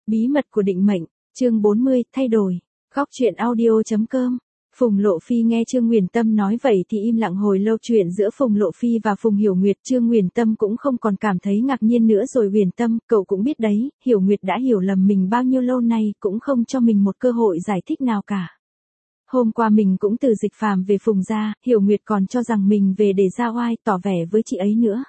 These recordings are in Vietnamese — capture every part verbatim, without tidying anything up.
Bí mật của định mệnh, chương bốn mươi, thay đổi. Góc truyện audio chấm com. Phùng Lộ Phi nghe Trương Nguyền Tâm nói vậy thì im lặng hồi lâu. Chuyện giữa Phùng Lộ Phi và Phùng Hiểu Nguyệt, Trương Nguyền Tâm cũng không còn cảm thấy ngạc nhiên nữa rồi. Nguyền Tâm, cậu cũng biết đấy, Hiểu Nguyệt đã hiểu lầm mình bao nhiêu lâu nay, cũng không cho mình một cơ hội giải thích nào cả. Hôm qua mình cũng từ Dịch Phàm về Phùng gia, Hiểu Nguyệt còn cho rằng mình về để ra oai, tỏ vẻ với chị ấy nữa.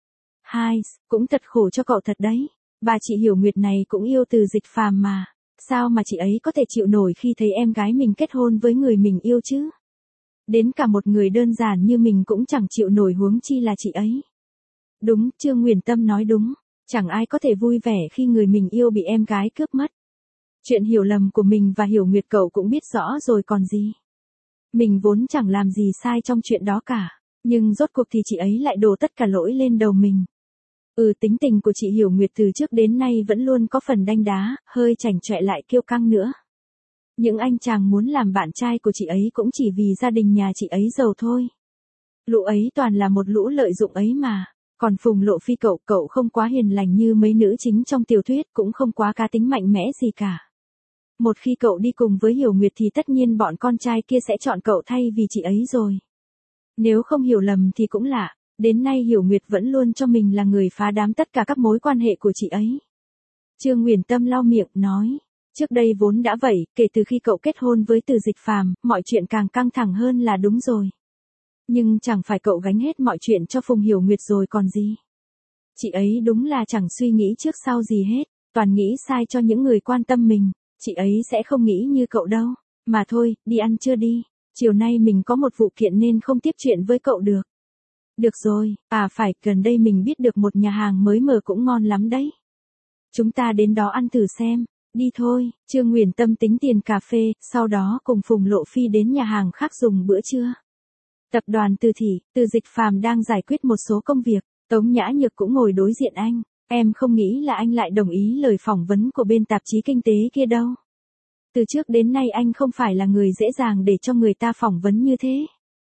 Hai, cũng thật khổ cho cậu thật đấy. Bà chị Hiểu Nguyệt này cũng yêu từ Dịch Phàm mà. Sao mà chị ấy có thể chịu nổi khi thấy em gái mình kết hôn với người mình yêu chứ? Đến cả một người đơn giản như mình cũng chẳng chịu nổi, huống chi là chị ấy. Đúng, Trương Nguyền Tâm nói đúng. Chẳng ai có thể vui vẻ khi người mình yêu bị em gái cướp mất. Chuyện hiểu lầm của mình và Hiểu Nguyệt cậu cũng biết rõ rồi còn gì. Mình vốn chẳng làm gì sai trong chuyện đó cả. Nhưng rốt cuộc thì chị ấy lại đổ tất cả lỗi lên đầu mình. Ừ, tính tình của chị Hiểu Nguyệt từ trước đến nay vẫn luôn có phần đanh đá, hơi chảnh chọe lại kiêu căng nữa. Những anh chàng muốn làm bạn trai của chị ấy cũng chỉ vì gia đình nhà chị ấy giàu thôi. Lũ ấy toàn là một lũ lợi dụng ấy mà. Còn Phùng Lộ Phi cậu, cậu không quá hiền lành như mấy nữ chính trong tiểu thuyết, cũng không quá cá tính mạnh mẽ gì cả. Một khi cậu đi cùng với Hiểu Nguyệt thì tất nhiên bọn con trai kia sẽ chọn cậu thay vì chị ấy rồi. Nếu không hiểu lầm thì cũng lạ. Đến nay Hiểu Nguyệt vẫn luôn cho mình là người phá đám tất cả các mối quan hệ của chị ấy. Trương Nguyền Tâm lau miệng, nói. Trước đây vốn đã vậy, kể từ khi cậu kết hôn với Từ Dịch Phàm, mọi chuyện càng căng thẳng hơn là đúng rồi. Nhưng chẳng phải cậu gánh hết mọi chuyện cho Phùng Hiểu Nguyệt rồi còn gì. Chị ấy đúng là chẳng suy nghĩ trước sau gì hết, toàn nghĩ sai cho những người quan tâm mình. Chị ấy sẽ không nghĩ như cậu đâu. Mà thôi, đi ăn trưa đi. Chiều nay mình có một vụ kiện nên không tiếp chuyện với cậu được. Được rồi, à phải, gần đây mình biết được một nhà hàng mới mở cũng ngon lắm đấy. Chúng ta đến đó ăn thử xem. Đi thôi. Trương Nguyền Tâm tính tiền cà phê, sau đó cùng Phùng Lộ Phi đến nhà hàng khác dùng bữa trưa. Tập đoàn Từ Thị, Từ Dịch Phàm đang giải quyết một số công việc. Tống Nhã Nhược cũng ngồi đối diện anh. Em không nghĩ là anh lại đồng ý lời phỏng vấn của bên tạp chí kinh tế kia đâu. Từ trước đến nay anh không phải là người dễ dàng để cho người ta phỏng vấn như thế.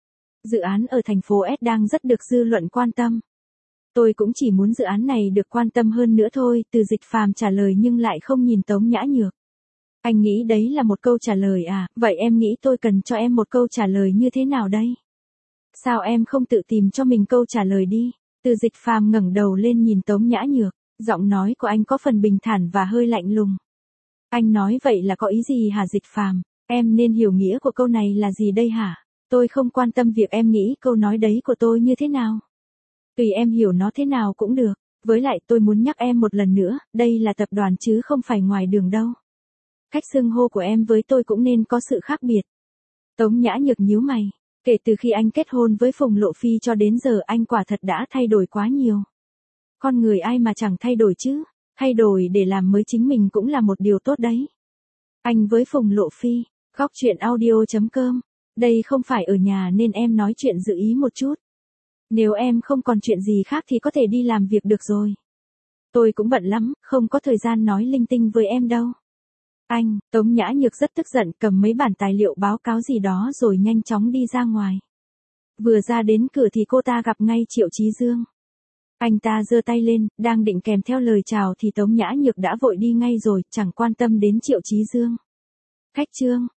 Dự án ở thành phố S đang rất được dư luận quan tâm. Tôi cũng chỉ muốn dự án này được quan tâm hơn nữa thôi. Từ Dịch Phàm trả lời nhưng lại không nhìn Tống Nhã Nhược. Anh nghĩ đấy là một câu trả lời à? Vậy em nghĩ tôi cần cho em một câu trả lời như thế nào đây? Sao em không tự tìm cho mình câu trả lời đi? Từ Dịch Phàm ngẩng đầu lên nhìn Tống Nhã Nhược. Giọng nói của anh có phần bình thản và hơi lạnh lùng. Anh nói vậy là có ý gì hả Dịch Phàm? Em nên hiểu nghĩa của câu này là gì đây hả? Tôi không quan tâm việc em nghĩ câu nói đấy của tôi như thế nào. Tùy em hiểu nó thế nào cũng được. Với lại tôi muốn nhắc em một lần nữa, đây là tập đoàn chứ không phải ngoài đường đâu. Cách xưng hô của em với tôi cũng nên có sự khác biệt. Tống Nhã Nhược nhíu mày. Kể từ khi anh kết hôn với Phùng Lộ Phi cho đến giờ anh quả thật đã thay đổi quá nhiều. Con người ai mà chẳng thay đổi chứ. Thay đổi để làm mới chính mình cũng là một điều tốt đấy. Anh với Phùng Lộ Phi. Góc truyện audio chấm com. Đây không phải ở nhà nên em nói chuyện dự ý một chút. Nếu em không còn chuyện gì khác thì có thể đi làm việc được rồi. Tôi cũng bận lắm, không có thời gian nói linh tinh với em đâu. Anh, Tống Nhã Nhược rất tức giận, cầm mấy bản tài liệu báo cáo gì đó rồi nhanh chóng đi ra ngoài. Vừa ra đến cửa thì cô ta gặp ngay Triệu Chí Dương. Anh ta giơ tay lên, đang định kèm theo lời chào thì Tống Nhã Nhược đã vội đi ngay rồi, chẳng quan tâm đến Triệu Chí Dương. Khách Trương,